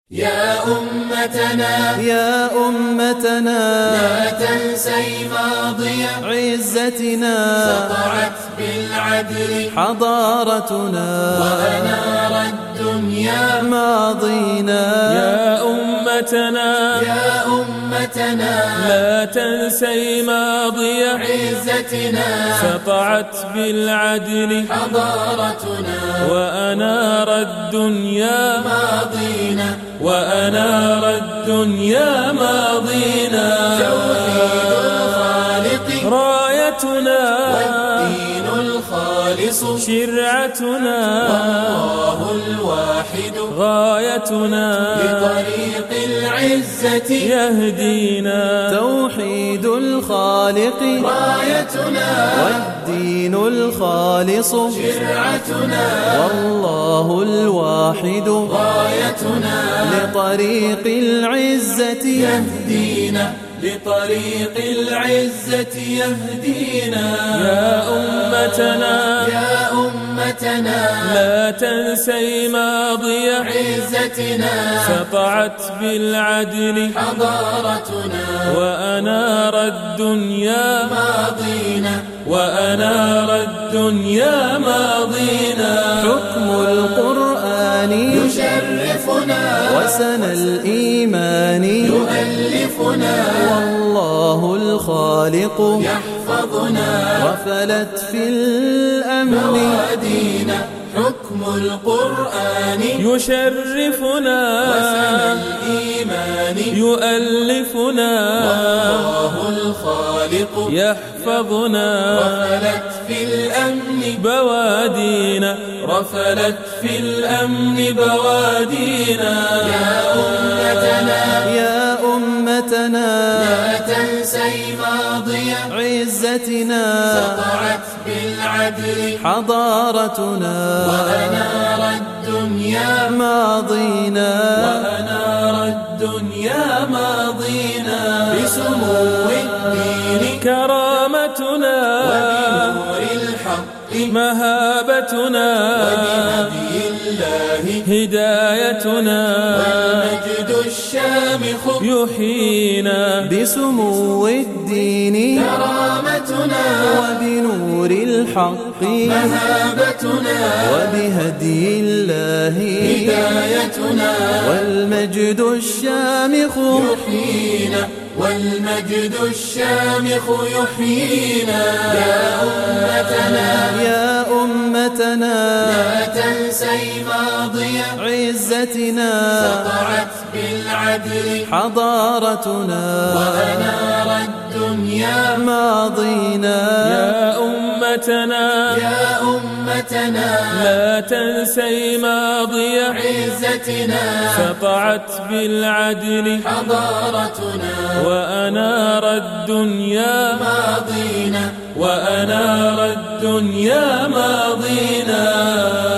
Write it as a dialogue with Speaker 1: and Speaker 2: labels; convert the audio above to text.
Speaker 1: يا أمتنا
Speaker 2: يا أمتنا
Speaker 1: لا تنسي ماضي
Speaker 2: عزتنا،
Speaker 1: سطعت بالعدل
Speaker 2: حضارتنا
Speaker 1: وأنار الدنيا
Speaker 2: ماضينا.
Speaker 3: يا أمتنا
Speaker 1: يا أمتنا
Speaker 3: لا تنسي ماضي
Speaker 1: عزتنا،
Speaker 3: سطعت بالعدل
Speaker 1: حضارتنا
Speaker 3: وأنار الدنيا
Speaker 1: ماضينا،
Speaker 3: وأنار الدنيا ماضينا.
Speaker 1: توحيد الخالق
Speaker 3: رايتنا
Speaker 1: والدين الخالص
Speaker 3: شرعتنا،
Speaker 1: والله الواحد
Speaker 3: غايتنا
Speaker 1: لطريق العزة
Speaker 3: يهدينا.
Speaker 2: توحيد الخالق
Speaker 1: رايتنا
Speaker 2: والدين الخالص
Speaker 1: شرعتنا
Speaker 2: والله الواحد
Speaker 1: غايتنا
Speaker 2: لطريق العزة
Speaker 1: يهدينا، لطريق العزة يهدينا.
Speaker 3: يا أمتنا
Speaker 1: يا أمتنا
Speaker 3: لا تنسي ماضي
Speaker 1: عزتنا،
Speaker 3: سطعت بالعدل
Speaker 1: حضارتنا
Speaker 3: وأنار الدنيا
Speaker 1: ماضينا،
Speaker 3: وأنار الدنيا ماضينا.
Speaker 2: حكم القرآن
Speaker 1: يشرفنا
Speaker 2: وسن الإيمان
Speaker 1: يؤلفنا،
Speaker 2: والله الخالق
Speaker 1: يحفظنا
Speaker 2: غفلت في الأمن.
Speaker 1: موادينا. حكم القرآن
Speaker 3: يشرفنا
Speaker 1: وسن الإيمان
Speaker 3: يؤلفنا،
Speaker 1: والله الخالق
Speaker 3: يحفظنا
Speaker 1: رفلت في الأمن
Speaker 3: بوادينا،
Speaker 1: رفلت في الأمن بوادينا. يا أمتنا
Speaker 2: يا أمتنا
Speaker 1: لا تنسي ماضي
Speaker 2: عزتنا،
Speaker 1: سطعت بالعدل
Speaker 2: حضارتنا
Speaker 1: وأنار الدنيا
Speaker 2: ماضينا.
Speaker 1: وأنار الدنيا ماضينا. بسمو الدين
Speaker 3: كرامتنا
Speaker 1: وبنور الحق
Speaker 3: مهابتنا،
Speaker 1: وبهدي الله
Speaker 3: هدايتنا
Speaker 1: والمجد الشامخ
Speaker 3: يحيينا.
Speaker 2: بسمو الدين
Speaker 1: كرامتنا
Speaker 2: وبنور الحق
Speaker 1: مهابتنا
Speaker 2: وبهدي الله
Speaker 1: هدايتنا
Speaker 2: والمجد الشامخ
Speaker 1: يحيينا، والمجد الشامخ يحيينا. يا أمتنا
Speaker 2: يا أمتنا
Speaker 1: لا تنسي ماضي
Speaker 2: عزتنا،
Speaker 1: سطعت بالعدل
Speaker 2: حضارتنا
Speaker 1: وأنار الدنيا
Speaker 2: ماضينا.
Speaker 3: يا أمتنا
Speaker 1: يا أمتنا
Speaker 3: لا تنسي ماضي
Speaker 1: عزتنا،
Speaker 3: سطعت بالعدل
Speaker 1: حضارتنا
Speaker 3: وأنار الدنيا
Speaker 1: ماضينا،
Speaker 3: وأنار الدنيا ماضينا.